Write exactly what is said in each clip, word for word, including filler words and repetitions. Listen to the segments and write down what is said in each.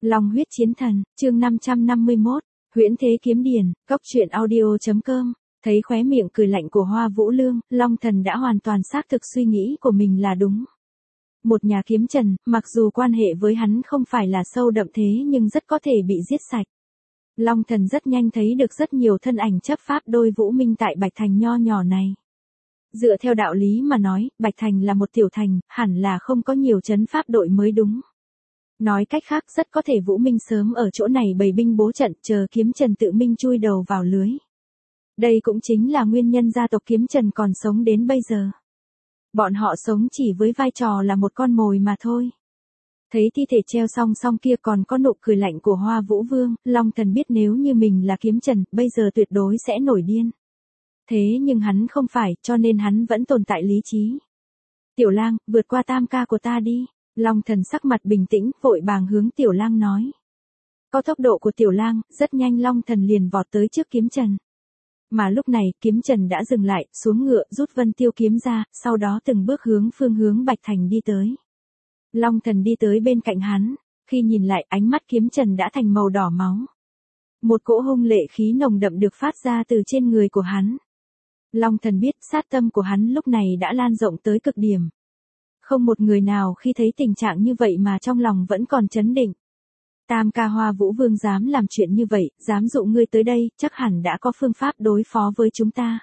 Long huyết chiến thần, chương năm trăm năm mươi mốt, huyễn thế kiếm điển, cốc truyện audio chấm com. Thấy khóe miệng cười lạnh của Hoa Vũ Lương, Long Thần đã hoàn toàn xác thực suy nghĩ của mình là đúng. Một nhà kiếm trần, mặc dù quan hệ với hắn không phải là sâu đậm thế nhưng rất có thể bị giết sạch. Long Thần rất nhanh thấy được rất nhiều thân ảnh chấp pháp đôi Vũ Minh tại Bạch Thành nho nhỏ này. Dựa theo đạo lý mà nói, Bạch Thành là một tiểu thành, hẳn là không có nhiều trấn pháp đội mới đúng. Nói cách khác rất có thể Vũ Minh sớm ở chỗ này bày binh bố trận chờ kiếm trần tự minh chui đầu vào lưới. Đây cũng chính là nguyên nhân gia tộc kiếm trần còn sống đến bây giờ. Bọn họ sống chỉ với vai trò là một con mồi mà thôi. Thấy thi thể treo song song kia còn có nụ cười lạnh của Hoa Vũ Vương, Long Thần biết nếu như mình là kiếm trần, bây giờ tuyệt đối sẽ nổi điên. Thế nhưng hắn không phải, cho nên hắn vẫn tồn tại lý trí. Tiểu Lang, vượt qua tam ca của ta đi. Long Thần sắc mặt bình tĩnh, vội vàng hướng Tiểu Lang nói. Có tốc độ của Tiểu Lang, rất nhanh Long Thần liền vọt tới trước kiếm trần. Mà lúc này, kiếm trần đã dừng lại, xuống ngựa, rút Vân Tiêu kiếm ra, sau đó từng bước hướng phương hướng Bạch Thành đi tới. Long Thần đi tới bên cạnh hắn, khi nhìn lại ánh mắt kiếm trần đã thành màu đỏ máu. Một cỗ hung lệ khí nồng đậm được phát ra từ trên người của hắn. Long Thần biết sát tâm của hắn lúc này đã lan rộng tới cực điểm. Không một người nào khi thấy tình trạng như vậy mà trong lòng vẫn còn chấn định. Tam ca Hoa Vũ Vương dám làm chuyện như vậy, dám dụ ngươi tới đây, chắc hẳn đã có phương pháp đối phó với chúng ta.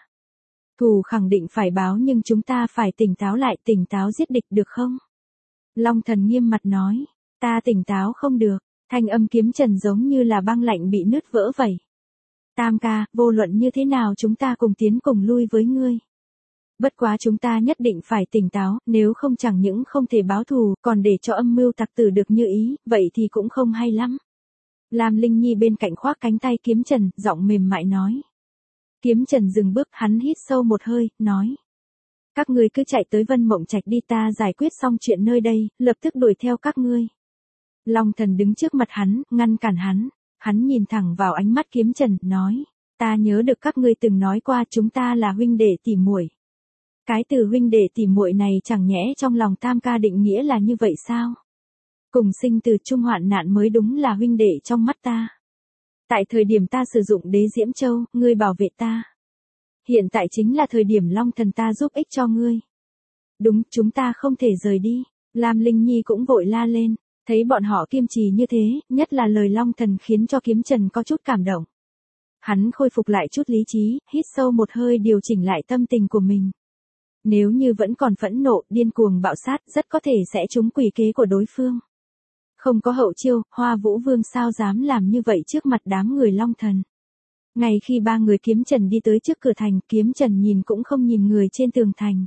Thù khẳng định phải báo nhưng chúng ta phải tỉnh táo lại, tỉnh táo giết địch được không? Long Thần nghiêm mặt nói, ta tỉnh táo không được, thanh âm kiếm trần giống như là băng lạnh bị nứt vỡ vậy. Tam ca, vô luận như thế nào chúng ta cùng tiến cùng lui với ngươi. Bất quá chúng ta nhất định phải tỉnh táo, nếu không chẳng những không thể báo thù, còn để cho âm mưu tặc tử được như ý, vậy thì cũng không hay lắm. Lam Linh Nhi bên cạnh khoác cánh tay kiếm trần, giọng mềm mại nói. Kiếm trần dừng bước, hắn hít sâu một hơi, nói. Các ngươi cứ chạy tới Vân Mộng Trạch đi, ta giải quyết xong chuyện nơi đây, lập tức đuổi theo các ngươi. Long Thần đứng trước mặt hắn, ngăn cản hắn, hắn nhìn thẳng vào ánh mắt kiếm trần, nói. Ta nhớ được các ngươi từng nói qua chúng ta là huynh đệ tỉ muội. Cái từ huynh đệ tỉ muội này chẳng nhẽ trong lòng tam ca định nghĩa là như vậy sao? Cùng sinh từ chung hoạn nạn mới đúng là huynh đệ trong mắt ta. Tại thời điểm ta sử dụng đế diễm châu, ngươi bảo vệ ta. Hiện tại chính là thời điểm Long Thần ta giúp ích cho ngươi. Đúng, chúng ta không thể rời đi. Lam Linh Nhi cũng vội la lên, thấy bọn họ kiên trì như thế, nhất là lời Long Thần khiến cho kiếm trần có chút cảm động. Hắn khôi phục lại chút lý trí, hít sâu một hơi điều chỉnh lại tâm tình của mình. Nếu như vẫn còn phẫn nộ, điên cuồng bạo sát, rất có thể sẽ trúng quỷ kế của đối phương. Không có hậu chiêu, Hoa Vũ Vương sao dám làm như vậy trước mặt đám người Long Thần. Ngay khi ba người kiếm trần đi tới trước cửa thành, kiếm trần nhìn cũng không nhìn người trên tường thành.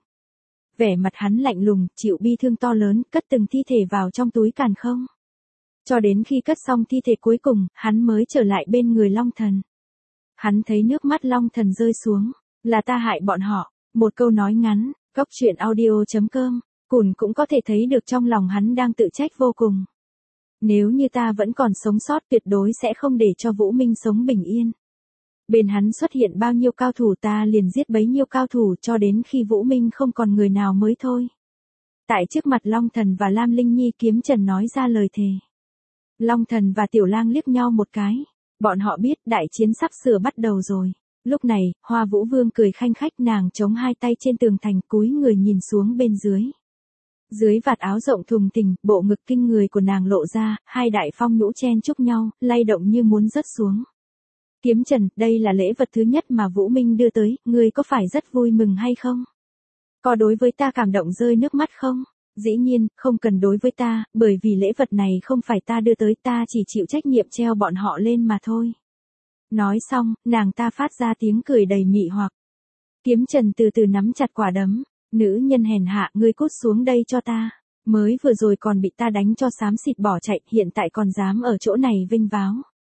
Vẻ mặt hắn lạnh lùng, chịu bi thương to lớn, cất từng thi thể vào trong túi càn không. Cho đến khi cất xong thi thể cuối cùng, hắn mới trở lại bên người Long Thần. Hắn thấy nước mắt Long Thần rơi xuống, là ta hại bọn họ. Một câu nói ngắn, cốc truyện audio chấm com, Cùn cũng có thể thấy được trong lòng hắn đang tự trách vô cùng. Nếu như ta vẫn còn sống sót tuyệt đối sẽ không để cho Vũ Minh sống bình yên. Bên hắn xuất hiện bao nhiêu cao thủ ta liền giết bấy nhiêu cao thủ cho đến khi Vũ Minh không còn người nào mới thôi. Tại trước mặt Long Thần và Lam Linh Nhi kiếm trần nói ra lời thề. Long Thần và Tiểu Lang liếc nhau một cái. Bọn họ biết đại chiến sắp sửa bắt đầu rồi. Lúc này, Hoa Vũ Vương cười khanh khách, nàng chống hai tay trên tường thành, cúi người nhìn xuống bên dưới. Dưới vạt áo rộng thùng thình, bộ ngực kinh người của nàng lộ ra, hai đại phong nhũ chen chúc nhau, lay động như muốn rớt xuống. Kiếm trần, đây là lễ vật thứ nhất mà Vũ Minh đưa tới, ngươi có phải rất vui mừng hay không? Có đối với ta cảm động rơi nước mắt không? Dĩ nhiên, không cần đối với ta, bởi vì lễ vật này không phải ta đưa tới, ta chỉ chịu trách nhiệm treo bọn họ lên mà thôi. Nói xong, nàng ta phát ra tiếng cười đầy mị hoặc. Kiếm trần từ từ nắm chặt quả đấm. Nữ nhân hèn hạ, ngươi cút xuống đây cho ta. Mới vừa rồi còn bị ta đánh cho xám xịt bỏ chạy, hiện tại còn dám ở chỗ này vênh váo.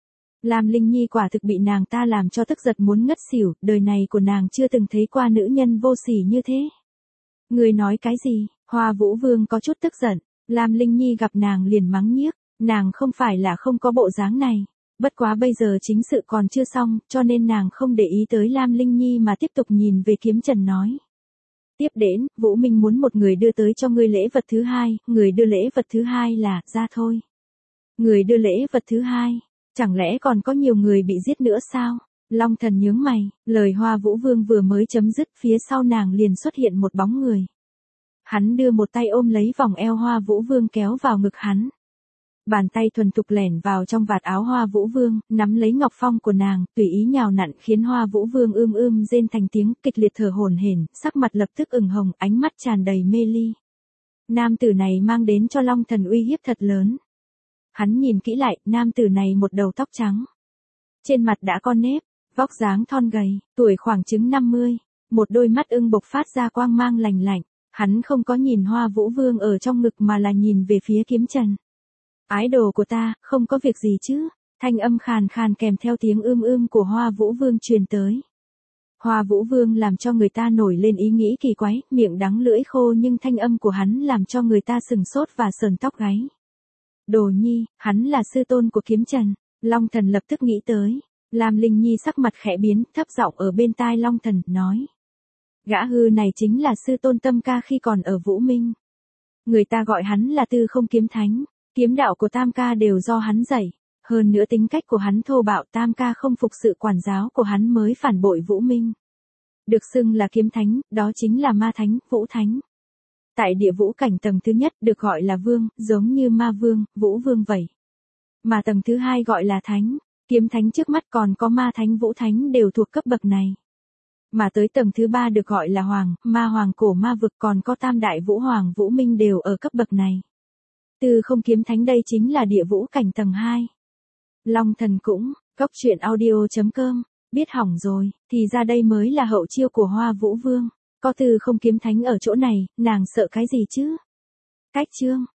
Lam Linh Nhi quả thực bị nàng ta làm cho tức giật muốn ngất xỉu, đời này của nàng chưa từng thấy qua nữ nhân vô sỉ như thế. Ngươi nói cái gì? Hoa Vũ Vương có chút tức giận. Lam Linh Nhi gặp nàng liền mắng nhiếc. Nàng không phải là không có bộ dáng này. Bất quá bây giờ chính sự còn chưa xong, cho nên nàng không để ý tới Lam Linh Nhi mà tiếp tục nhìn về kiếm trần nói. Tiếp đến, Vũ Minh muốn một người đưa tới cho ngươi lễ vật thứ hai, người đưa lễ vật thứ hai là, ra thôi. Người đưa lễ vật thứ hai, chẳng lẽ còn có nhiều người bị giết nữa sao? Long Thần nhướng mày, lời Hoa Vũ Vương vừa mới chấm dứt, phía sau nàng liền xuất hiện một bóng người. Hắn đưa một tay ôm lấy vòng eo Hoa Vũ Vương kéo vào ngực hắn. Bàn tay thuần thục lẻn vào trong vạt áo Hoa Vũ Vương, nắm lấy ngọc phong của nàng, tùy ý nhào nặn khiến Hoa Vũ Vương ưm ưm rên thành tiếng, kịch liệt thở hổn hển, sắc mặt lập tức ửng hồng, ánh mắt tràn đầy mê ly. Nam tử này mang đến cho Long Thần uy hiếp thật lớn. Hắn nhìn kỹ lại, nam tử này một đầu tóc trắng. Trên mặt đã có nếp, vóc dáng thon gầy, tuổi khoảng chừng năm mươi, một đôi mắt ưng bộc phát ra quang mang lành lạnh. Hắn không có nhìn Hoa Vũ Vương ở trong ngực mà là nhìn về phía Kiếm Trần. Ái đồ của ta, không có việc gì chứ? Thanh âm khàn khàn kèm theo tiếng ưm ưm của Hoa Vũ Vương truyền tới. Hoa Vũ Vương làm cho người ta nổi lên ý nghĩ kỳ quái, miệng đắng lưỡi khô, nhưng thanh âm của hắn làm cho người ta sừng sốt và sờn tóc gáy. Đồ Nhi, hắn là sư tôn của Kiếm Trần. Long Thần lập tức nghĩ tới. Lam Linh Nhi sắc mặt khẽ biến, thấp giọng ở bên tai Long Thần, nói. Gã hư này chính là sư tôn Tâm Ca khi còn ở Vũ Minh. Người ta gọi hắn là Tư Không Kiếm Thánh, kiếm đạo của Tam Ca đều do hắn dạy. Hơn nữa tính cách của hắn thô bạo, Tam Ca không phục sự quản giáo của hắn mới phản bội Vũ Minh. Được xưng là Kiếm Thánh, đó chính là Ma Thánh, Vũ Thánh. Tại địa vũ cảnh tầng thứ nhất được gọi là Vương, giống như Ma Vương, Vũ Vương vậy. Mà tầng thứ hai gọi là Thánh, Kiếm Thánh trước mắt còn có Ma Thánh, Vũ Thánh đều thuộc cấp bậc này. Mà tới tầng thứ ba được gọi là Hoàng, Ma Hoàng cổ ma vực, còn có Tam Đại Vũ Hoàng Vũ Minh đều ở cấp bậc này. Tư Không Kiếm Thánh đây chính là địa vũ cảnh tầng hai. Long Thần cũng, cốc truyện audio chấm com, biết hỏng rồi, thì ra đây mới là hậu chiêu của Hoa Vũ Vương. Có Tư Không Kiếm Thánh ở chỗ này, nàng sợ cái gì chứ? Cách chương.